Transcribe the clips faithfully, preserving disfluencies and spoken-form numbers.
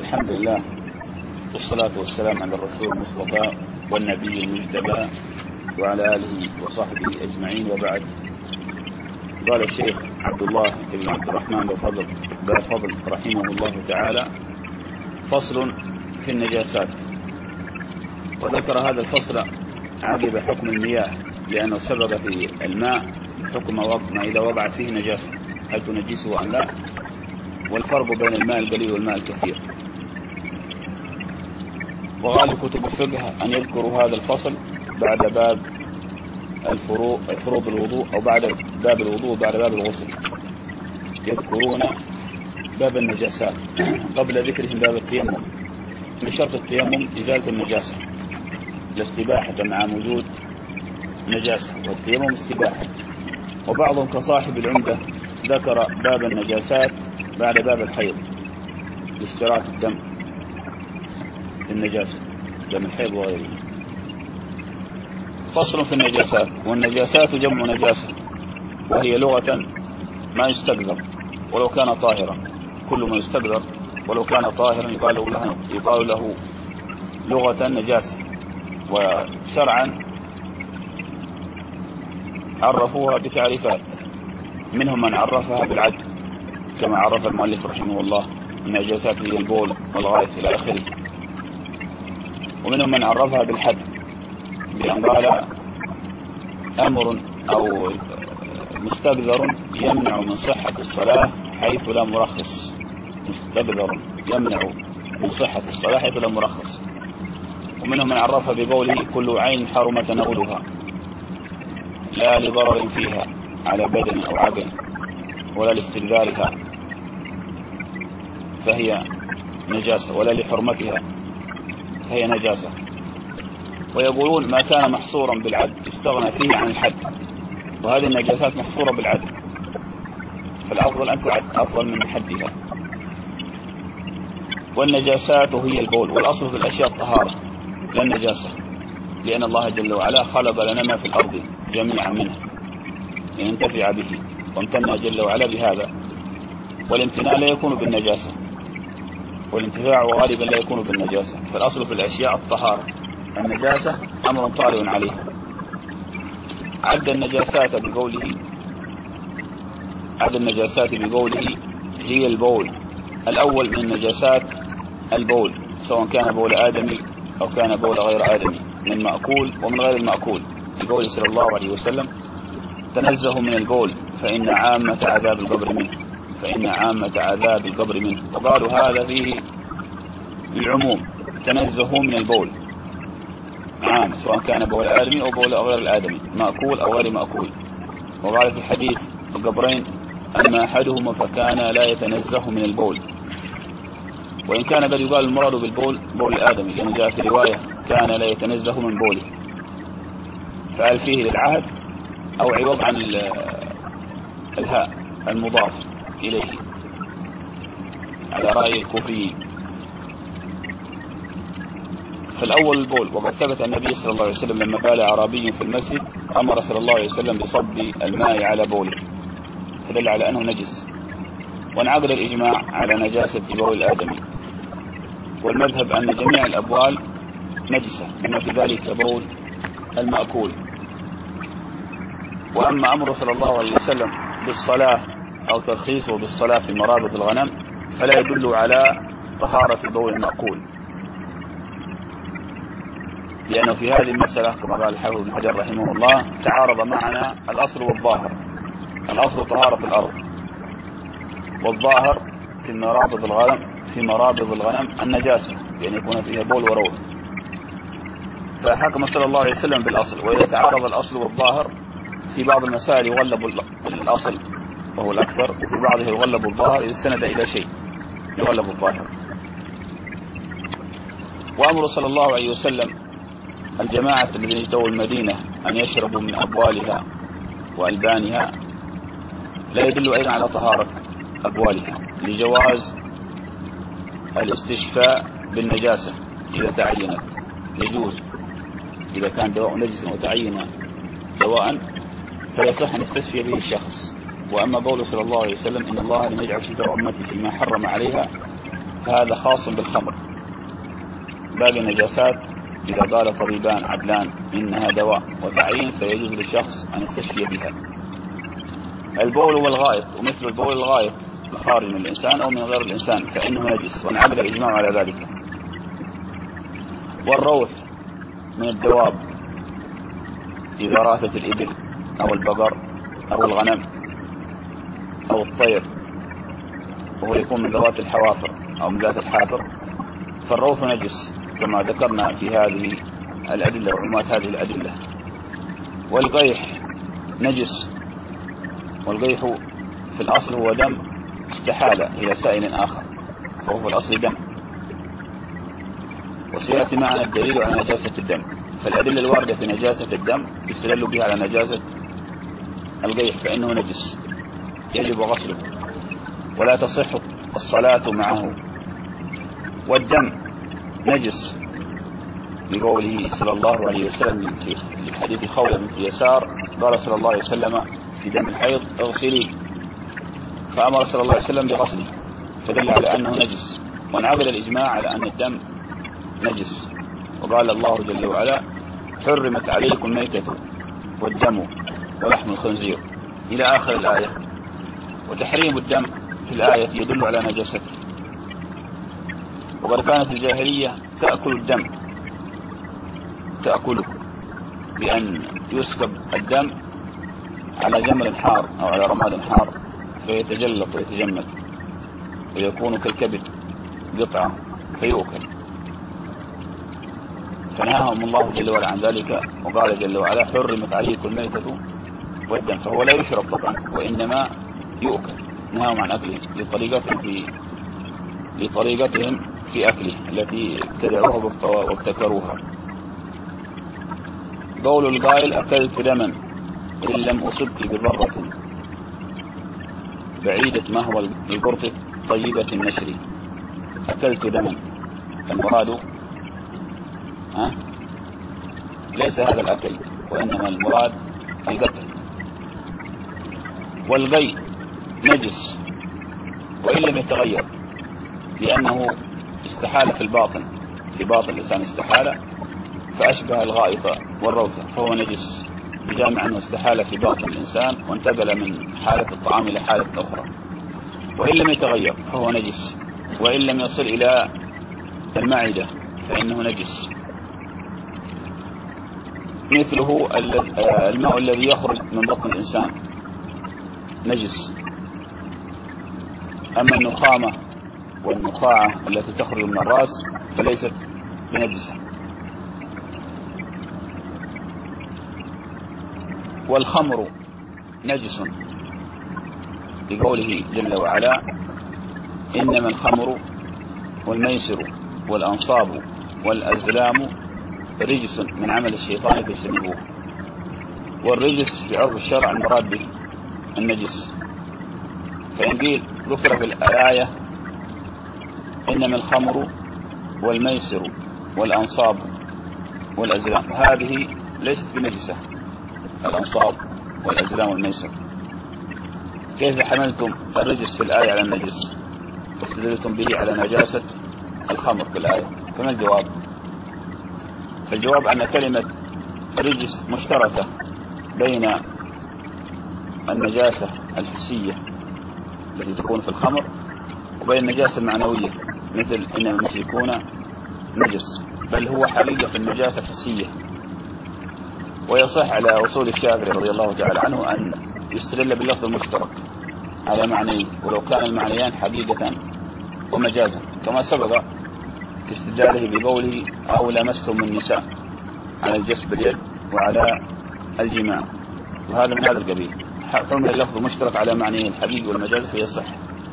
الحمد لله والصلاة والسلام على الرسول المصطفى والنبي المجتبى وعلى آله وصحبه أجمعين، وبعد. قال الشيخ عبد الله بن عبد الرحمن بفضل بفضل رحمه الله تعالى: فصل في النجاسات. وذكر هذا الفصل عقب حكم المياه، لأنه سبب في الماء حكم وقت ما إذا وقعت فيه نجاسة هل تنجسه أم لا، والفرق بين الماء القليل والماء الكثير. وغالب كتب الفقه أن يذكروا هذا الفصل بعد باب الفروض الفروض الوضوء، أو بعد باب الوضوء بعد باب الغسل، يذكرون باب النجاسات قبل ذكرهم باب التيمم، بشرط التيمم إزالة النجاسة لا استباحة مع وجود نجاسة، والتيمم استباحة. وبعضهم كصاحب العمدة ذكر باب النجاسات بعد باب الحيض لاشتراك الدم النجاسة، دم الحيض وغيره. فصل في النجاسات. والنجاسات جمع نجاسة، وهي لغة ما يستقذر ولو كان طاهرا. كل ما يستقذر ولو كان طاهرا يقال له, يقال له لغة نجاسة. وشرعا عرفوها بتعريفات، منهم من عرفها بالعد كما عرف المؤلف رحمه الله: النجاسات هي البول والغائط إلى آخره. ومنهم من عرفها بالحد، بأن قال أمر أو مستقذر يمنع من صحة الصلاة حيث لا مرخص. مستقذر يمنع من صحة الصلاة حيث لا مرخص. ومنهم من عرفها بقوله: كل عين حرم تناولها لا لضرر فيها على بدن أو عقل ولا لاستقذارها فهي نجاسة، ولا لحرمتها فهي نجاسة. ويقولون ما كان محصورا بالعد استغنى فيه عن الحد، وهذه النجاسات محصورة بالعد، فالأفضل أن تعد أفضل من حدها. والنجاسات هي البول، والأصل في الأشياء الطهارة لا النجاسة، لأن الله جل وعلا خلق لنا ما في الأرض جميعا منه لننتفع به، وامتنع جل وعلا بهذا. والامتناع لا يكون بالنجاسة، والانتفاع غالبا لا يكون بالنجاسة، فالأصل في الأشياء الطهارة. النجاسة أمر طارئ عليه. عد النجاسات بقوله عد النجاسات بقوله هي البول. الأول من النجاسات البول، سواء كان بول آدمي أو كان بول غير آدمي، من مأكول ومن غير المأكول. بقول صلى الله عليه وسلم: تنزهوا من البول فإن عامة عذاب القبر منه فإن عامة عذاب القبر منه. وقالوا هذا فيه العموم، تنزهوا من البول عام، سواء كان بول آدمي أو بول غير الآدمي، مأكول أو غير مأكول. وقال في الحديث: القبرين أما أحدهما فكان لا يتنزه من البول. وإن كان قد يقال المراد بالبول بول الآدمي، لأنه جاء في رواية كان لا يتنزه من بوله، فعل فيه للعهد أو عوض عن الهاء المضاف إليه على رأي الكوفيين. فالأول البول. وقد ثبت النبي صلى الله عليه وسلم لما بال أعرابي في المسجد أمر صلى الله عليه وسلم بصب الماء على بوله، فدل على أنه نجس. وانعقد الإجماع على نجاسة بول الآدمي، والمذهب أن جميع الأبوال نجسة، بما في ذلك بول المأكول. وأما أمر صلى الله عليه وسلم بالصلاة أو ترخيصه بالصلاة في مرابط الغنم فلا يدل على طهارة بول المأكول، لأنه في هذه المسألة كما قال الحافظ ابن حجر رحمه الله: تعارض معنا الأصل والظاهر. الأصل طهارة الأرض، والظاهر في مرابض الغنم في مرابض الغنم النجاسة، لأن يكون فيها بول وروث. فحكم صلى الله عليه وسلم بالأصل. وإذا تعارض الأصل والظاهر في بعض المسائل يغلب الأصل وهو الأكثر، وفي بعضها يغلب الظاهر إذا استند إلى شيء يغلب الظاهر. وأمر صلى الله عليه وسلم الجماعة الذين اجتووا المدينة أن يشربوا من أبوالها وألبانها لا يدل أيضا على طهارة أبوالها، لجواز الاستشفاء بالنجاسة إذا تعينت. يجوز إذا كان دواء نجس وتعين دواء فيصح أن يستشفي به الشخص. وأما قوله صلى الله عليه وسلم: إن الله لم يجعل شفاء أمتي فيما حرم عليها فهذا خاص بالخمر. باقي النجاسات إذا قال طبيبان عدلان إنها دواء وتعيين فيجوز للشخص أن يستشفي بها. البول والغائط، ومثل البول والغائط خارج من الإنسان أو من غير الإنسان فإنه نجس، وانعقد الإجماع على ذلك. والروث من الدواب إذا راثت الإبل أو البقر أو الغنم أو الطير وهو يكون من ذوات الحوافر أو من ذات الحافر فالروث نجس كما ذكرنا في هذه الأدلة وعمومات هذه الأدلة. والقيح نجس، والقيح في الأصل هو دم استحال إلى سائل آخر وهو في الأصل دم، وسيأتي معنا الدليل على نجاسة الدم. فالأدلة الواردة في نجاسة الدم يستدل بها على نجاسة القيح فإنه نجس يجب غسله ولا تصح الصلاة معه. والدم نجس بقوله صلى الله عليه وسلم في حديث خولة بنت يسار قال صلى الله عليه وسلم في دم الحيض اغسليه، فأمر صلى الله عليه وسلم بغسله فدل على أنه نجس، وانعقد الإجماع على أن الدم نجس. وقال الله جل وعلا حرمت عليكم الميتة والدم ولحم الخنزير إلى آخر الآية. وتحريم الدم في الآية يدل على نجاسته. وقد كانت الجاهلية تأكل الدم تأكله بأن يسكب الدم على جمر حار أو على رماد حار فيتجلط ويتجمد ويكون كالكبد قطعة فيؤكل، فنهاهم الله جل وعلا عن ذلك وقال جل وعلا حرمت عليكم الميتة والدم، فهو لا يشرب طبعا وإنما يؤكل، نهاهم عن أكله لطريقتهم في لطريقتهم في أكله التي ابتدعوها وابتكروها. قول القائل أكلت دما إن لم أصبك بضرة بعيدة ما هو القرط طيبة النشر. أكلت دما المراد ها ليس هذا الأكل وإنما المراد القتل. والغي نجس وإن لم يتغير لأنه استحال في الباطن في باطن الإنسان استحال فأشبه الغائط والروثة فهو نجس بجامع أنه استحال في باطن الإنسان وانتقل من حالة الطعام إلى حالة أخرى. وإن لم يتغير فهو نجس، وإن لم يصل إلى المعدة فإنه نجس. مثله الماء الذي يخرج من بطن الإنسان نجس. أما النخامة والنخاعة التي تخرج من الرأس فليست بنجسة. والخمر نجس بقوله جل وعلا إنما الخمر والميسر والأنصاب والأزلام رجس من عمل الشيطان فاجتنبوه. والرجس في عرف الشرع المراد به النجس. فإن قيل ذكر في الآية إنما الخمر والميسر والأنصاب والأزلام هذه ليست بنجسة الأنصاب والأزلام والميسر، كيف حملتم الرجس في الآية على النجس واستدلتم به على نجاسة الخمر في الآية؟ فما الجواب؟ فالجواب أن كلمة رجس مشتركة بين النجاسة الحسية التي تكون في الخمر وبين النجاسة المعنوية مثل إن المشركون نجس، بل هو حقيقة النجاسة الحسية. ويصح على أصول الشافعي رضي الله تعالى عنه أن يستدل باللفظ المشترك على معنيه ولو كان المعنيان حقيقة ومجازا، كما سبق في استدلاله بقوله أو لمستم النساء على الجسد باليد وعلى الجماع، وهذا من هذا القبيل. حمل اللفظ المشترك على معنيه الحقيقي والمجاز فيصح.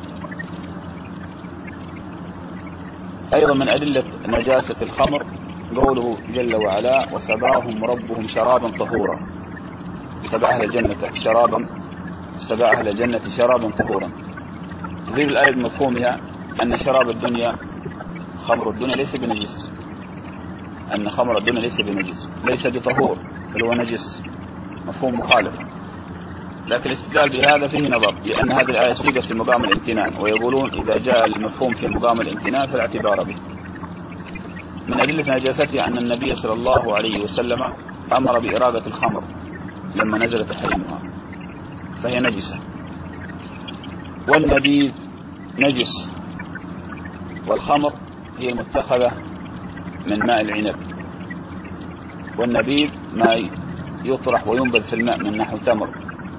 أيضا من أدلة نجاسة الخمر قوله جل وعلا وسباهم ربهم شرابا طهورا، سبع أهل الجنة شرابا سبع أهل الجنة شرابا طهورا. تفيد الآية بمفهومها أن شراب الدنيا خمر الدنيا ليس بنجس، أن خمر الدنيا ليس بنجس ليس بطهور بل هو نجس، مفهوم مخالف. لكن الاستدلال بهذا فيه نظر، لأن هذه الآية صيغت في مقام الامتنان، ويقولون إذا جاء المفهوم في مقام الامتنان فلا اعتبار به. من أدلة نجاستها أن النبي صلى الله عليه وسلم أمر بإراقة الخمر لما نزل تحريمها فهي نجسة، والنبيذ نجس، والخمر هي المتخذة من ماء العنب، والنبيذ ما يطرح وينبذ في الماء من نحو تمر،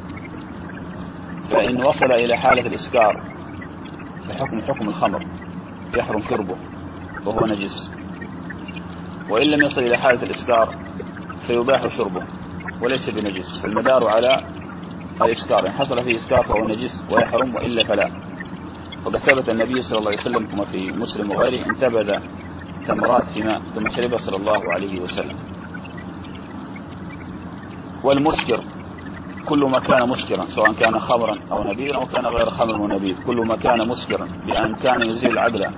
فإن وصل إلى حالة الإسكار فحكم حكم الخمر يحرم شربه وهو نجس، وإن لم يصل إلى حالة الإسكار فيباح شربه وليس بنجس. المدار على الإسكار، إن حصل فيه إسكار فهو نجس ويحرم، وإلا فلا. وقد ثبت النبي صلى الله عليه وسلم كما في مسلم وغيره انتبذ تمرات في ماء ثم شربها صلى الله عليه وسلم. والمسكر كل ما كان مسكرا سواء كان خمرا أو نبيذا أو كان غير خمر ونبيذ، كل ما كان مسكرا بأن كان يزيل العقل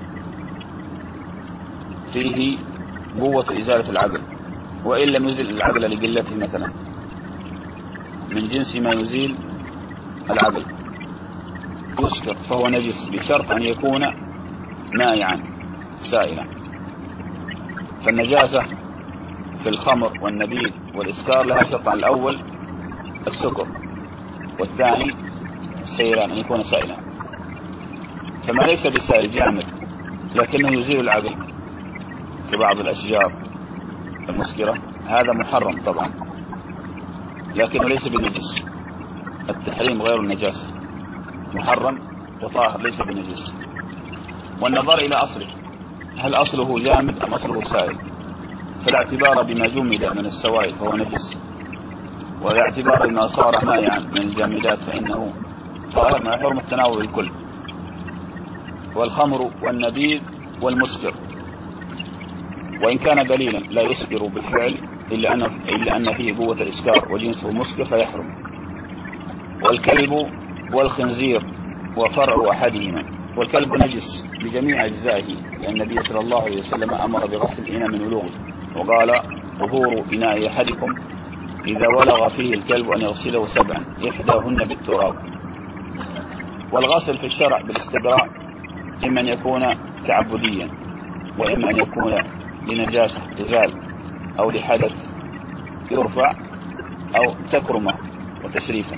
فيه قوة إزالة العقل، وإن لم يزيل العقل لقلته مثلا من جنس ما يزيل العقل يسكر فهو نجس بشرط أن يكون مائعا سائلا. فالنجاسة في الخمر والنبيذ والإسكار لها شرطان، الأول السكر والثاني السيلان، أن يكون سائلا. فما ليس بسائل جامد لكنه يزيل العقل كبعض الأشجار المسكرة هذا محرم طبعا، لكنه ليس بنجس. التحريم غير النجاسة، محرم وطاهر ليس بنجس. والنظر إلى أصله، هل أصله جامد أم أصله سائل؟ فالاعتبار بما جمد من السوائل فهو نجس، والاعتبار بما صار مائعا من الجامدات فإنه طاهر ما يحرم التناول الكل. والخمر والنبيذ والمسكر وإن كان دليلا لا يسكر بالفعل إلا أن, إلا أن فيه قوة الإسكار وجنسه مسكر فيحرم. والكلب والخنزير وفرع أحدهما، والكلب نجس بجميع أجزائه، لأن النبي صلى الله عليه وسلم أمر بغسل الإناء من ولوغه، وقال طهور إناء أحدكم إذا ولغ فيه الكلب أن يغسله سبعا إحداهن بالتراب. والغسل في الشرع بالاستبراء إما أن يكون تعبديا، وإما أن يكون لنجاسة تزال أو لحدث يرفع أو تكرمة وتشريفا.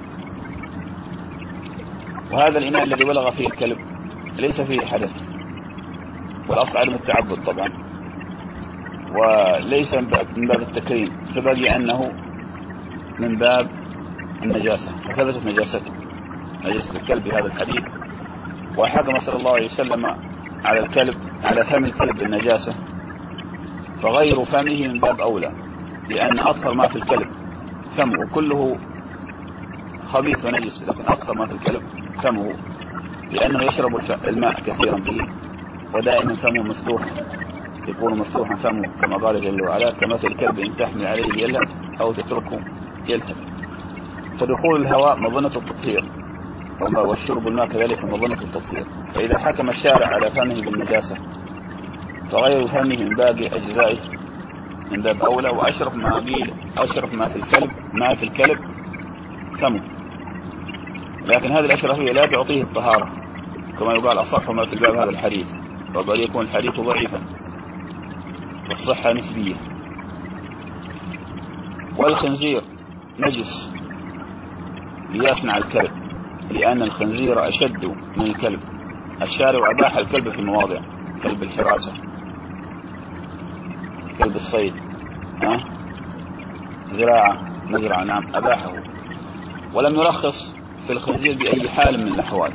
وهذا الإناء الذي بلغ فيه الكلب ليس فيه حدث، والأصل عدم التعبد طبعا، وليس من باب التكريم، فبقي أنه من باب النجاسة، فثبتت نجاسته نجاسة الكلب بهذا الحديث. وحكم صلى الله عليه وسلم على الكلب على فم الكلب بالنجاسة، فغير فمه من باب أولى، لأن أطهر ما في الكلب فمه كله خبيث ونجس، لكن أطهر ما في الكلب فمه، لأنه يشرب الماء كثيرا به ودائما فمه مفتوح، يكون مفتوحا فمه كما قال جل وعلا كمثل الكلب إن تحمل عليه يلهث أو تتركه يلهث. فدخول الهواء مظنة التطهير، والشرب الماء كذلك مظنة التطهير. فإذا حكم الشارع على فمه بالنجاسة فغير فمه من باقي أجزائه من باب أولى، وأشرف ما قيل أشرف ما في الكلب ما في الكلب فمه، لكن هذه الأشرفية لا تعطيه الطهارة، كما يقال أصح ما في الباب هذا الحديث، وقد يكون الحديث ضعيفا والصحة نسبية. والخنزير نجس ليصنع الكلب، لأن الخنزير أشد من الكلب. الشارع أباح الكلب في مواضع، كلب الحراسة، كلب الصيد، ها زراعة مزرعة، نعم أباحه، ولم يرخص في الخنزير بأي حال من الأحوال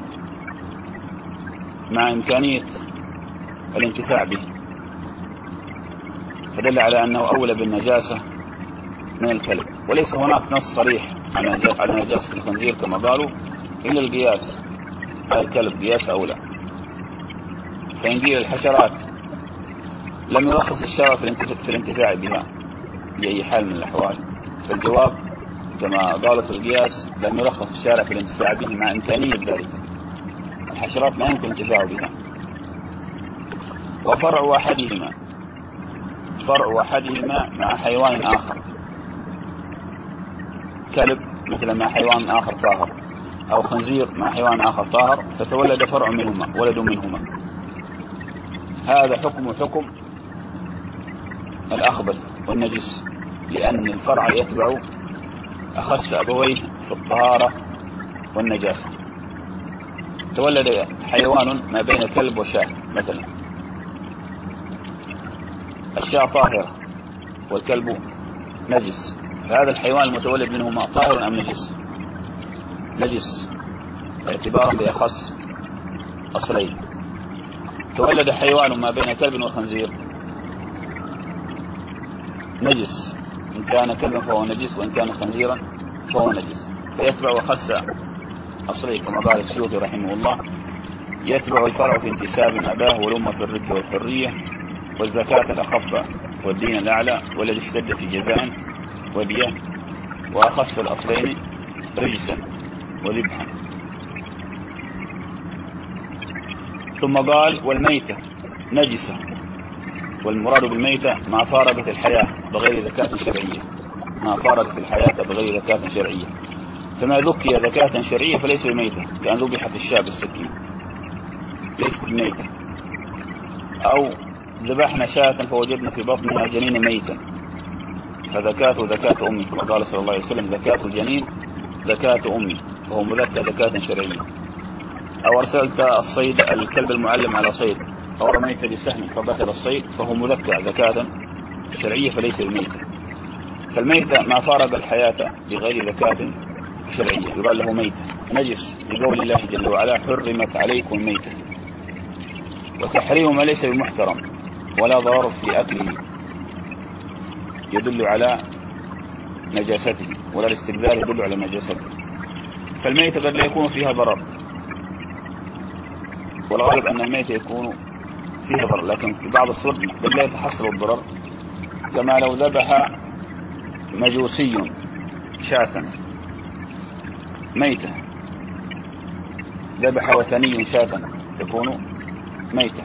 مع إمكانية الانتفاع به، فدل على أنه أولى بالنجاسة من الكلب. وليس هناك نص صريح على نجاسة الخنزير كما قالوا إلا القياس على الكلب، قياس أولى. فإن قيل الحشرات لم يرخص الشرع في الانتفاع بها بأي حال من الأحوال، فالجواب كما قالت القياس لم يرخص الشارع في الانتفاع به مع إمكانية ذلك، الحشرات لا يمكن الانتفاع بها. وفرع أحدهما فرع أحدهما مع حيوان آخر، كلب مثل مع حيوان آخر طاهر، أو خنزير مع حيوان آخر طاهر، فتولد فرع منهما، ولد منهما. هذا حكم حكم الأخبث والنجس، لأن الفرع يتبع أخس أبويه في الطهارة والنجاسة. تولد حيوان ما بين كلب وشاة مثلا، الشاة طاهرة والكلب نجس، فهذا الحيوان المتولد منهما طاهر أم نجس؟ نجس، اعتبارا بأخص أصلين. تولد حيوان ما بين كلب وخنزير نجس، إن كان كلبا فهو نجس، وإن كان خنزيرا فهو نجس، فيتبع أخص أصلين كما قال السيوطي رحمه الله: يتبع الفرع في انتساب أباه، والأمة في الرك والحرية، والزكاة الأخف والدين الأعلى، والذي اشتد في جزاء ودية، وأخص الأصلين رجسا وذبحا. ثم قال: والميتة نجسة، والمراد بالميتة ما فارقت الحياة بغير زكاة شرعية، ما فارقت الحياة بغير زكاة شرعية. فما ذكي زكاة شرعية فليس بميتة، كأن ذبحت الشاة بالسكين ليست بميتة، أو ذبحنا شاة فوجدنا في بطنها جنين ميتا، فزكاة زكاة أمي، كما قال صلى الله عليه وسلم: زكاة الجنين زكاة أمي، فهو مذكى زكاة شرعية. أو أرسلت الصيد الكلب المعلم على صيد، أو رميت بسهم فبطل الصيد، فهو مذكى زكاة شرعية فليس بميتة. فالميتة ما فارق الحياة بغير زكاة شرعية يقال له ميتة نجس، لقول الله جل وعلا: حرمت عليكم الميتة. وتحريم ما ليس بمحترم ولا ضرر في أكله يدل على نجاسته، ولا الاستقبال يدل على نجاسته. فالميتة قد لا يكون فيها ضرر، والغالب أن الميتة يكون فيها ضرر، لكن في بعض الصور قد لا يتحصل الضرر، كما لو ذبح مجوسي شاة ميتة، ذبح وثني شاة تكون ميتة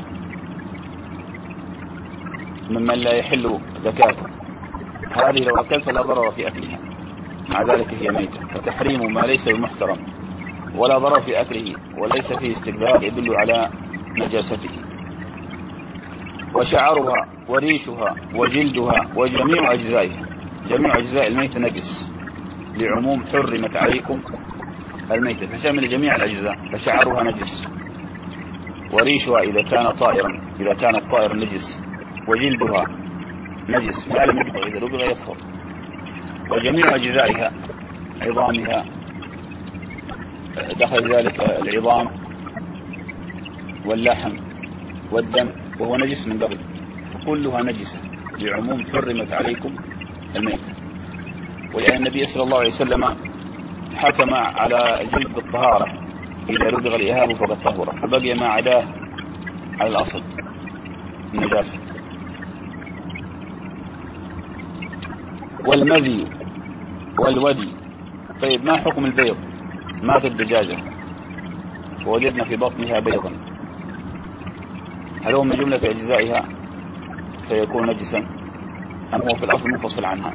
ممن لا يحل زكاته، هذه لو أكلت لا ضرر في أكلها، مع ذلك هي ميتة. فتحريم ما ليس بمحترم ولا ضرر في أكله وليس فيه استقبال يدل على نجاسته. وشعرها وريشها وجلدها وجميع أجزائها، جميع أجزاء الميتة نجس، لعموم حرمت عليكم الميتة، فشمل جميع الأجزاء. فشعرها نجس، وريشها إذا كان طائرا، إذا كان الطائر نجس، وجلدها نجس ما لم يدبغ، إذا دبغ يصفر، وجميع أجزائها عظامها دخل ذلك العظام واللحم والدم وهو نجس من قبل، كلها نجسة لعموم حرمت عليكم الميتة. ولأن النبي صلى الله عليه وسلم حكم على الجلد بالطهارة، إذا ربغ الإهاب فقد طهر، فبقي ما عداه على الأصل النجاسة. والمذي والودي. طيب ما حكم البيض؟ مات الدجاجة ووجدنا في بطنها بيضا، هل هو من جملة أجزائها سيكون نجسا أم هو في الأصل منفصل عنها؟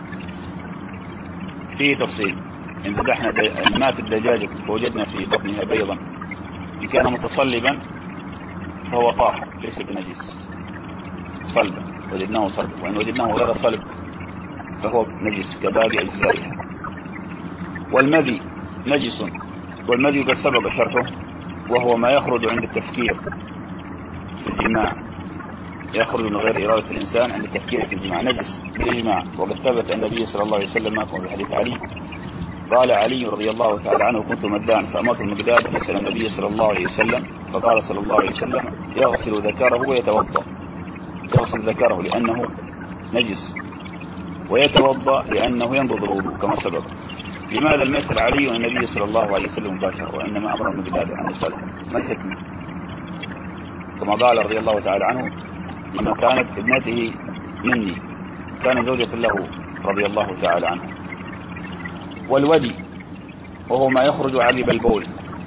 فيه تفصيل. إن ذبحنا إن مات الدجاجة ووجدنا في بطنها بيضا، إن كان متصلبا فهو طاهر ليس بنجس صلبا، وجدناه صلبا، وإن وجدناه غير صلب فهو نجس كباقي أجزائها. والمذي نجس، والمذي قد سبق شرحه، وهو ما يخرج عند التفكير في الجماع، يخرج من غير إرادة الإنسان عند التفكير في الجماع، نجس بالإجماع. وقد ثبت أن النبي صلى الله عليه وسلم ما كان في حديث علي، قال علي رضي الله تعالى عنه: كنت مدان فأمرت المقداد فسأل النبي صلى الله عليه وسلم، فقال صلى الله عليه وسلم: يغسل ذكره ويتوضأ، يغسل ذكره لأنه نجس، ويتوضأ لأنه ينقض الوضوء كما سبق. لماذا المثل علي والنبي صلى الله عليه وسلم مباشرة، وإنما أمر المقداد عن الصلاة؟ ما الحكمة؟ كما قال رضي الله تعالى عنه: لما كانت ابنته مني، كان زوجة له رضي الله تعالى عنه. والودي وهو ما يخرج عقب البول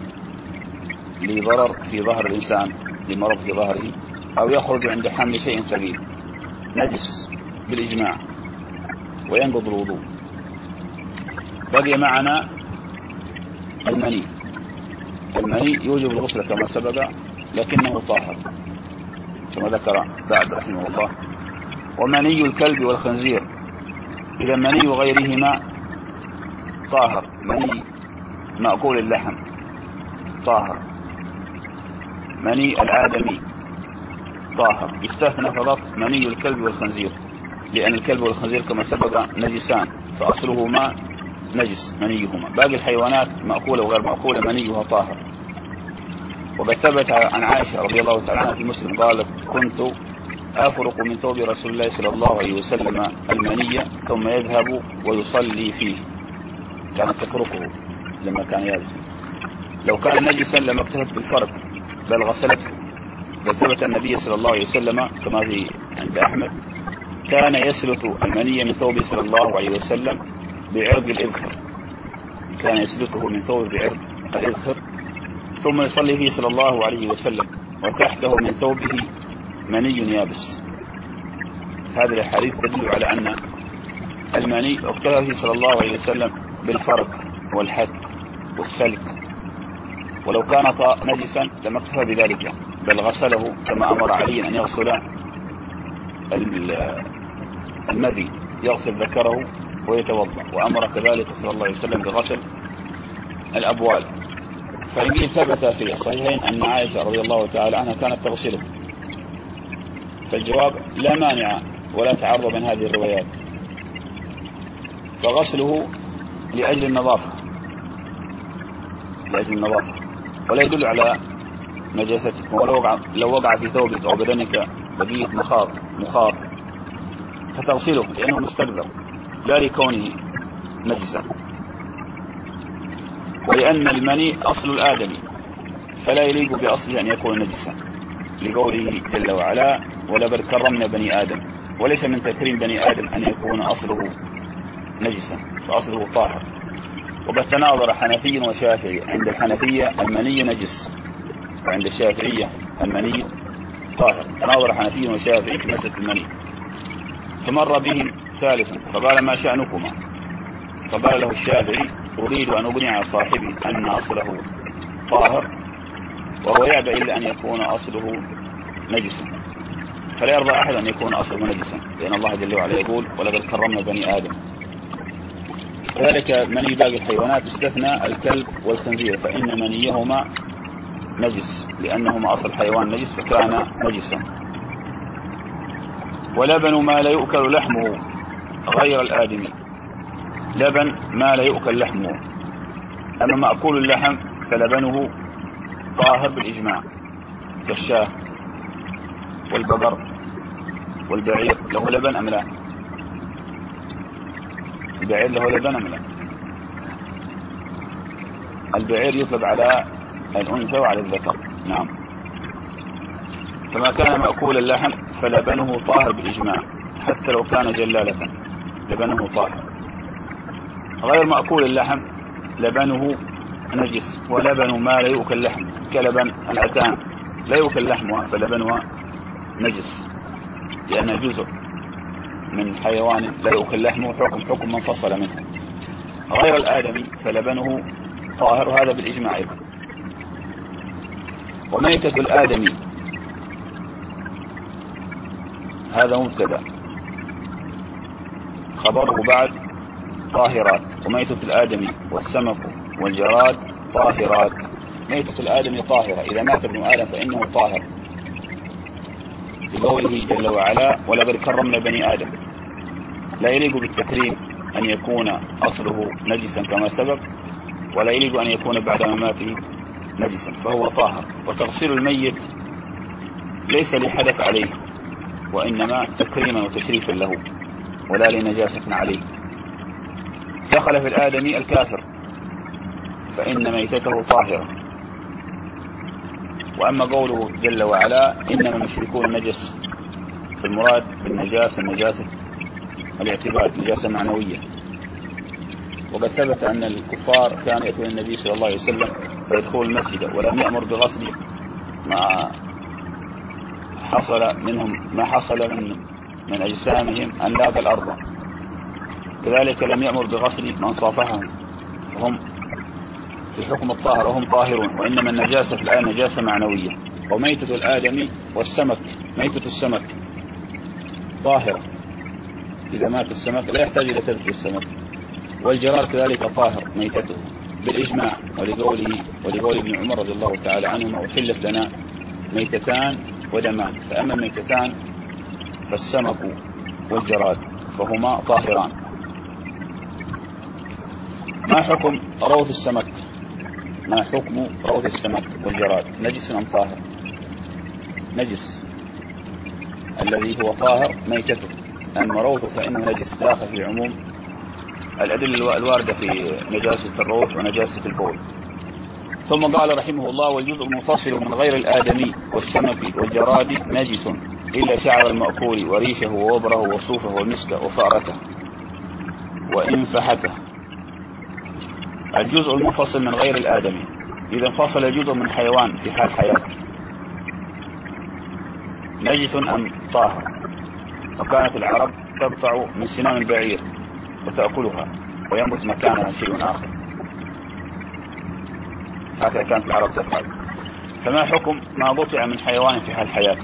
لضرر في ظهر الإنسان، لمرض في ظهره، أو يخرج عند حمل شيء ثقيل، نجس بالإجماع وينقض الوضوء. بقي معنا المني. المني يوجب الغسل كما سبق لكنه طاهر كما ذكر بعد رحمه الله. ومني الكلب والخنزير، إذا مني غيرهما طاهر. مني مأكول اللحم طاهر، مني الآدمي طاهر، يستثنى فقط مني الكلب والخنزير، لأن الكلب والخنزير كما سبق نجسان فأصلهما نجس منيهما. باقي الحيوانات مأكولة وغير مأكولة منيها طاهر. وقد ثبت عن عائشة رضي الله تعالى عنها في مسلم قالت: كنت أفرق من ثوب رسول الله صلى الله عليه وسلم المنية ثم يذهب ويصلي فيه. كانت تفرقه لما كان يابسا. لو كان نجسا لما اكتفت بالفرق بل غسلته. بل ثبت النبي صلى الله عليه وسلم كما في عند أحمد كان يسلت المنية من ثوبه صلى الله عليه وسلم بعرض الإذخر، كان يسلته من ثوب بعرض الإذخر ثم يصلي فيه صلى الله عليه وسلم وتحته من ثوبه مني يابس. هذه الحديث تدل على أن المني اكتفى فيه صلى الله عليه وسلم بالفرق والحد والسلك، ولو كان نجسا لما اكتفى بذلك بل غسله كما أمر علي أن يغسل المذي، يغسل ذكره ويتوضا، وأمر كذلك صلى الله عليه وسلم بغسل الأبوال. فإن ثبت في الصحيحين أن عائشة رضي الله تعالى عنها كانت تغسله، فالجواب لا مانع ولا تعرض من هذه الروايات، فغسله لأجل النظافة لأجل النظافة ولا يدل على نجاسته. ولو وقع لو وقع في ثوبك أو بدنك بقية مخاط مخاط فتغسله لأنه مستقذر لا لكونه نجسا، ولأن المني أصل الآدمي فلا يليق بأصله أن يكون نجسا، لقوله جل وعلا: ولقد كرمنا بني آدم. وليس من تكريم بني آدم أن يكون أصله نجسا، فأصله طاهر. وقد تناظر حنفي وشافعي، عند الحنفية المني نجس وعند الشافعية المني طاهر. تناظر حنفي وشافعي في مسألة المني، فمر بهم ثالثا فقال: ما شأنكما؟ فقال له الشافعي: أريد أن أبني على صاحبي أن أصله طاهر وهو يأبى إلا أن يكون أصله نجسا، فلا يرضى أحد أن يكون أصله نجسا، لأن الله جل وعلا يقول: ولقد كرمنا بني آدم. كذلك مني باقي الحيوانات استثنى الكلب والخنزير، فإن منيهما نجس لأنهما أصل حيوان نجس فكان نجسا. ولبن ما لا يؤكل لحمه غير الآدمي، لبن ما لا يؤكل لحمه. أما مأكول اللحم فلبنه طاهر بالإجماع، كالشاه والبقر والبعير. له لبن أم لا؟ البعير له لبن أم لا؟ البعير يطلب على الأنثى وعلى الذكر، نعم. فما كان مأكول اللحم فلبنه طاهر بالإجماع حتى لو كان جلالة، لبنه طاهر. غير مأكول اللحم لبنه نجس. ولبن ما لا يؤكل لحم كلبن الأتان لا يؤكل لحمها فلبنها نجس، لأنه جزء من حيوان لا يؤكل لحمه حكم حكم منفصل منه. غير الآدمي فلبنه طاهر، هذا بالإجماع أيضا. وميتة الآدمي هذا مبتدأ، خبره بعد طاهرات. وميتة الآدمي والسمك والجراد طاهرات. ميتة الآدمي طاهرة، إذا مات ابن آدم فإنه طاهر، بقوله جل وعلا: ولقد كرمنا بني آدم. لا يليق بالتكريم أن يكون أصله نجسا كما سبق، ولا يليق أن يكون بعد مماته نجسا، فهو طاهر. وتغسيل الميت ليس لحدث عليه، وإنما تكريما وتشريفا له ولا لنجاسة عليه. دخل في الآدمي الكافر فإن ميتته طاهرة. وأما قوله جل وعلا: إنما المشركون نجس، في المراد بالنجاسة النجاسة الاعتبار، نجاسة معنوية. وقد ثبت أن الكفار كانوا يأتون النبي صلى الله عليه وسلم ويدخلون المسجد ولم يأمر بغسل ما حصل منهم ما حصل من من أجسامهم أن لاقى الأرض، كذلك لم يأمر بغسل من صافحهم هم في حكم الطاهر وهم طاهرون، وإنما النجاسة في الآية نجاسة معنوية. وميتة الآدمي والسمك، ميتة السمك طاهرة، إذا مات السمك لا يحتاج إلى تذكير السمك. والجراد كذلك طاهر ميتته بالإجماع، ولقوله ولقول ابن عمر رضي الله تعالى عنهما: أحلت لنا ميتتان ودمان، فأما الميتتان فالسمك والجراد فهما طاهران. ما حكم روث السمك؟ ما حكم روث السمك والجراد؟ نجس أم طاهر؟ نجس. الذي هو طاهر ميتته، أما روثه فإنه نجس، داخل في عموم الأدلة الواردة في نجاسة الروث ونجاسة البول. ثم قال رحمه الله: والجزء المنفصل من غير الآدمي والسمك والجراد نجس إلا شعر المأكول وريشه ووبره وصوفه ومسكه وفأرته وإنفحته. الجزء المنفصل من غير الآدمي، إذا انفصل الجزء من حيوان في حال حياته نجس أم طاهر؟ وكانت العرب تقطع من سنام البعير وتأكلها وينبت مكانها شيء آخر، هكذا كانت العرب تفعل. فما حكم ما قطع من حيوان في حال حياته؟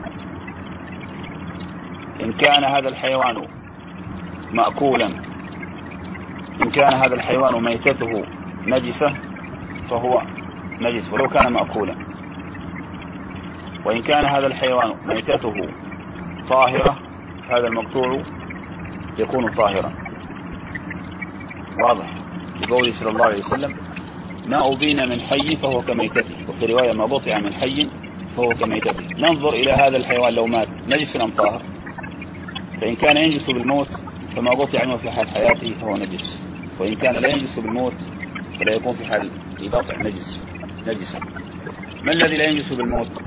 إن كان هذا الحيوان مأكولا إن كان هذا الحيوان ميتته نجسة فهو نجس ولو كان مأكولا، وإن كان هذا الحيوان ميتته طاهرة هذا المقطوع يكون طاهرا. واضح؟ لقوله صلى الله عليه وسلم: ما أبين من حي فهو كميتته، وفي رواية: ما بطع من حي فهو كميتته. ننظر إلى هذا الحيوان لو مات نجس أم طاهر؟ فإن كان ينجس بالموت فما بطع منه في حال حياته فهو نجس، وإن كان لا ينجس بالموت فلا يكون في حال إضافة نجس نجسا. ما الذي لا ينجس بالموت؟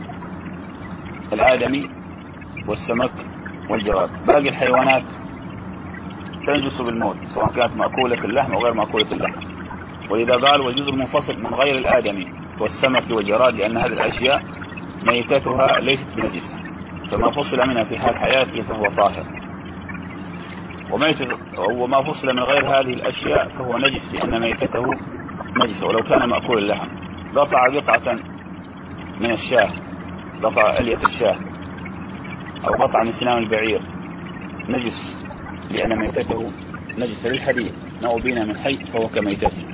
الآدمي والسمك والجراد. باقي الحيوانات تنجس بالموت سواء كانت مأكولة اللحم أو غير مأكولة اللحم. ولذا قال: والجزء المنفصل من غير الآدمي والسمك والجراد، لأن هذه الأشياء ميتتها ليست بنجسة، فما فصل منها في حال حياته فهو طاهر. وما فصل من غير هذه الأشياء فهو نجس، لأن ميتته نجسة ولو كان مأكول اللحم. قطع قطعة من الشاه، قطع ألية الشاه أو قطع من سنام البعير نجس، لأن ميتته نجس، للحديث: ما أبين من حي فهو كميتته.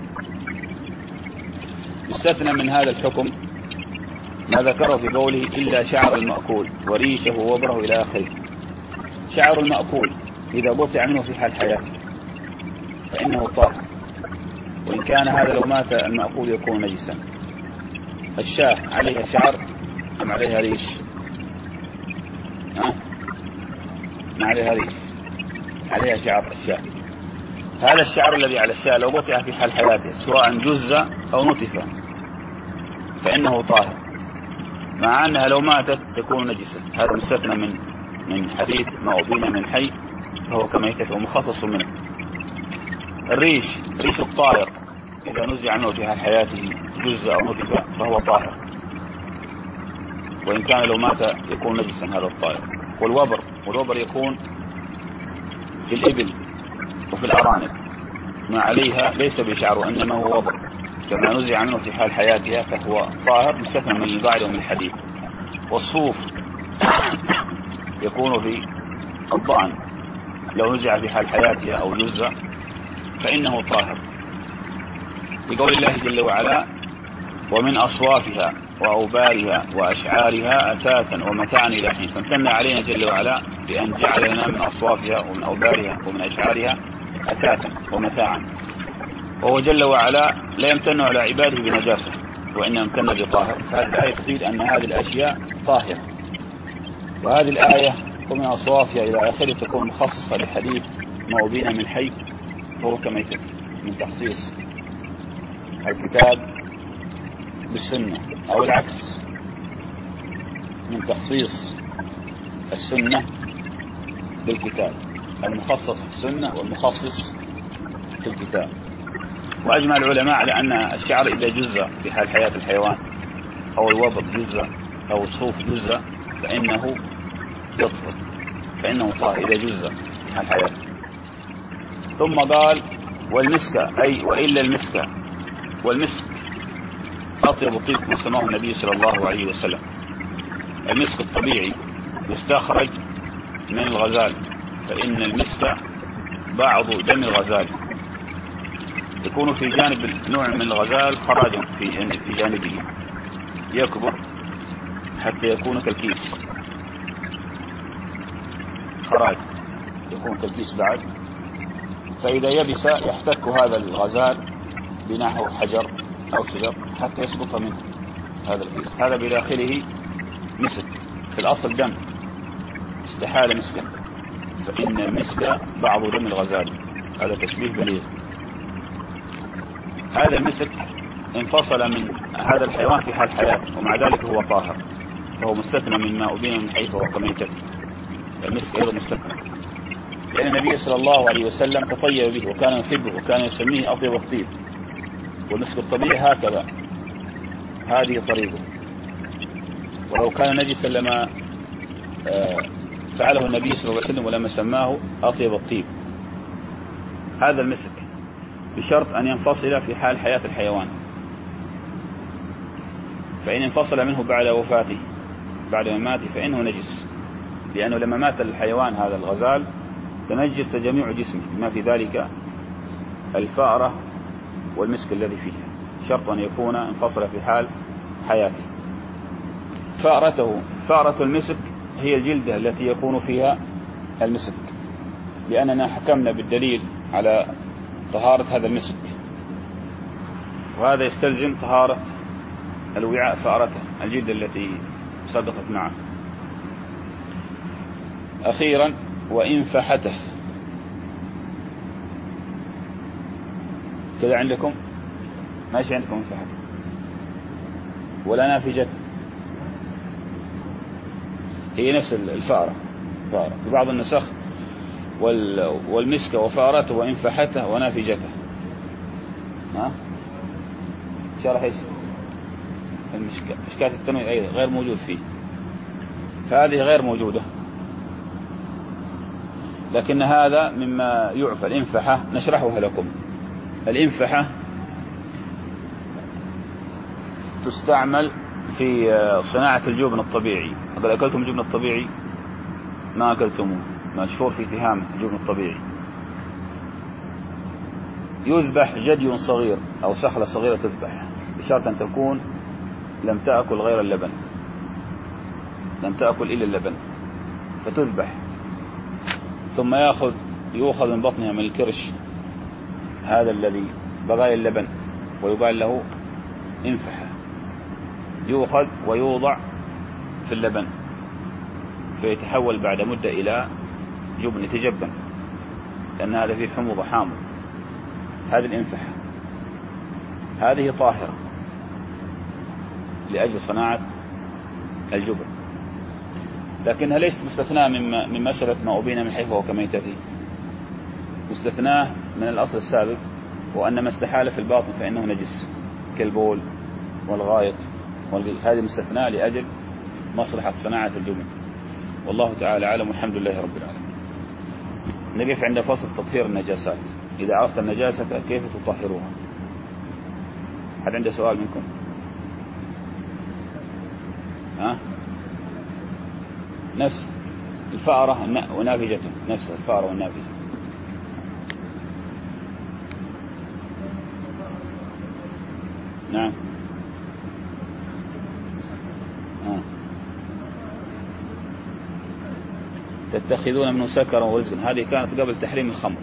يستثنى من هذا الحكم ما ذكره في قوله: إلا شعر المأكول وريشه ووبره إلى آخره. شعر المأكول إذا بطع منه في حال حياته فإنه طاهر، وإن كان هذا لو مات المأكول يكون نجسا. الشاه عليها شعر أم عليها ريش؟ ها؟ ما عليها ريش، عليها شعر الشاه. هذا الشعر الذي على الشاه لو بطع في حال حياته سواء جز أو نتف فإنه طاهر، مع أنها لو ماتت تكون نجسا. هذا مستثنى من من حديث: ما أبين من حي فهو كميتته، ومخصص منه. الريش، ريش الطائر إذا نزع عنه في حال حياته جز أو نتف فهو طاهر، وإن كان لو مات يكون نجسا هذا الطائر. والوبر، والوبر يكون في الإبل وفي الأرانب، ما عليها ليس بشعر وإنما هو وبر، كما نزع عنه في حال حياتها فهو طاهر، مستثنى من القاعدة ومن الحديث. والصوف يكون في الضأن، لو نزع في حال حياتها أو جزء فإنه طاهر، بقول الله جل وعلا: ومن أصوافها وأوبارها وأشعارها أثاثا ومتاعا إلى حين. فامتن علينا جل وعلا بأن جعل لنا من أصوافها ومن أوبارها ومن أشعارها أثاثا ومتاعا، وهو جل وعلا لا يمتن على عباده بنجاسة وإنما امتن بطاهر. هذه الآية تفيد أن هذه الأشياء طاهرة، وهذه الآية ومن أصوافها إلى آخره تكون مخصصة لحديث: ما أبين من حي فهو كميتته، من تخصيص الكتاب بالسنة، أو العكس، من تخصيص السنة بالكتاب، المخصص في السنة والمخصص في الكتاب. وأجمع العلماء على أن الشعر إذا جزء في حال حياة الحيوان أو الوبر جزء أو الصوف جزء فإنه يطهر، فإنه طاهر إذا جزء في حال حياته. ثم قال: والمسك أي وإلا المسك، والمسك أطيب طيب كما سماه النبي صلى الله عليه وسلم. المسك الطبيعي يستخرج من الغزال، فإن المسك بعض دم الغزال، يكون في جانب نوع من الغزال خراج في في جانبه، يكبر حتى يكون كالكيس، خراج يكون كالكيس بعد، فإذا يبس يحتك هذا الغزال بنحو حجر أو شجر حتى يسقط منه هذا الكيس. هذا بداخله مسك، في الأصل دم، استحال مسكا، فإن المسك بعض دم الغزال. هذا تشبيه بليغ. هذا المسك انفصل من هذا الحيوان في حال حياته، ومع ذلك هو طاهر، فهو مستثنى مما أبين من حيث هو كميتته. المسك أيضا مستثنى، لأن النبي صلى الله عليه وسلم تطيب به وكان يحبه وكان يسميه أطيب الطيب، والمسك الطبيعي هكذا، هذه طريقه. ولو كان نجسا لما فعله النبي صلى الله عليه وسلم ولما سماه أطيب الطيب. هذا المسك بشرط أن ينفصل في حال حياة الحيوان، فإن انفصل منه بعد وفاته بعد ما مات فإنه نجس، لأنه لما مات الحيوان هذا الغزال تنجس جميع جسمه بما في ذلك الفأرة والمسك الذي فيه، شرط أن يكون انفصل في حال حياته. فأرته فأرة المسك هي الجلدة التي يكون فيها المسك، لأننا حكمنا بالدليل على طهارة هذا المسك، وهذا يستلزم طهارة الوعاء فأرته، الجلدة التي صدقت معه. أخيرا وإنفحته، كذا عندكم ماشي عندكم انفحته ولا نافجته، هي نفس الفأرة، في بعض النسخ والمسك وفأرته وإنفحته ونافجته. ها شرح ايش مشكات التنوين أيضا غير موجود فيه، فهذه غير موجودة، لكن هذا مما يعفى. الإنفحة نشرحها لكم. الإنفحة تستعمل في صناعة الجبن الطبيعي. قد أكلتم الجبن الطبيعي؟ ما أكلتموه، مشهور في تهام الجبن الطبيعي. يذبح جدي صغير أو سخلة صغيرة تذبح، بشرط أن تكون لم تأكل غير اللبن، لم تأكل إلا اللبن، فتذبح، ثم يأخذ يؤخذ من بطنها من الكرش هذا الذي بقايا اللبن ويقال له انفحة، يؤخذ ويوضع في اللبن فيتحول بعد مدة إلى جبن يتجبن، لأن هذا فيه حموضة حامض. هذه الانفحة، هذه طاهرة لأجل صناعة الجبن، لكنها ليست مستثناة من مسألة ما أبين من حيث هو كميتته، مستثناة من الأصل السابق، وأن ما استحال في الباطن فإنه نجس كالبول والغائط، هذه مستثناة لأجل مصلحة صناعة الجبن. والله تعالى أعلم، والحمد لله رب العالمين. نقف عند فصل تطهير النجاسات. إذا عرفت النجاسة كيف تطهرها؟ هل عنده سؤال منكم؟ ها؟ نفس الفأرة ونافجته، نفس الفأرة والنافجة. نعم. ها. تتخذون منه سكرا ورزقا، هذه كانت قبل تحريم الخمر.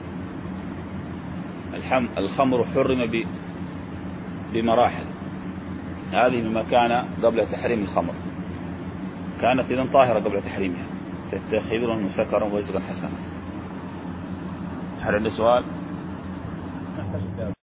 الخمر حرم بمراحل، هذه مما كان قبل تحريم الخمر، كانت إذن طاهرة قبل تحريمها. تتخذون منه سكرا ورزقا حسنا. هل عنده سؤال؟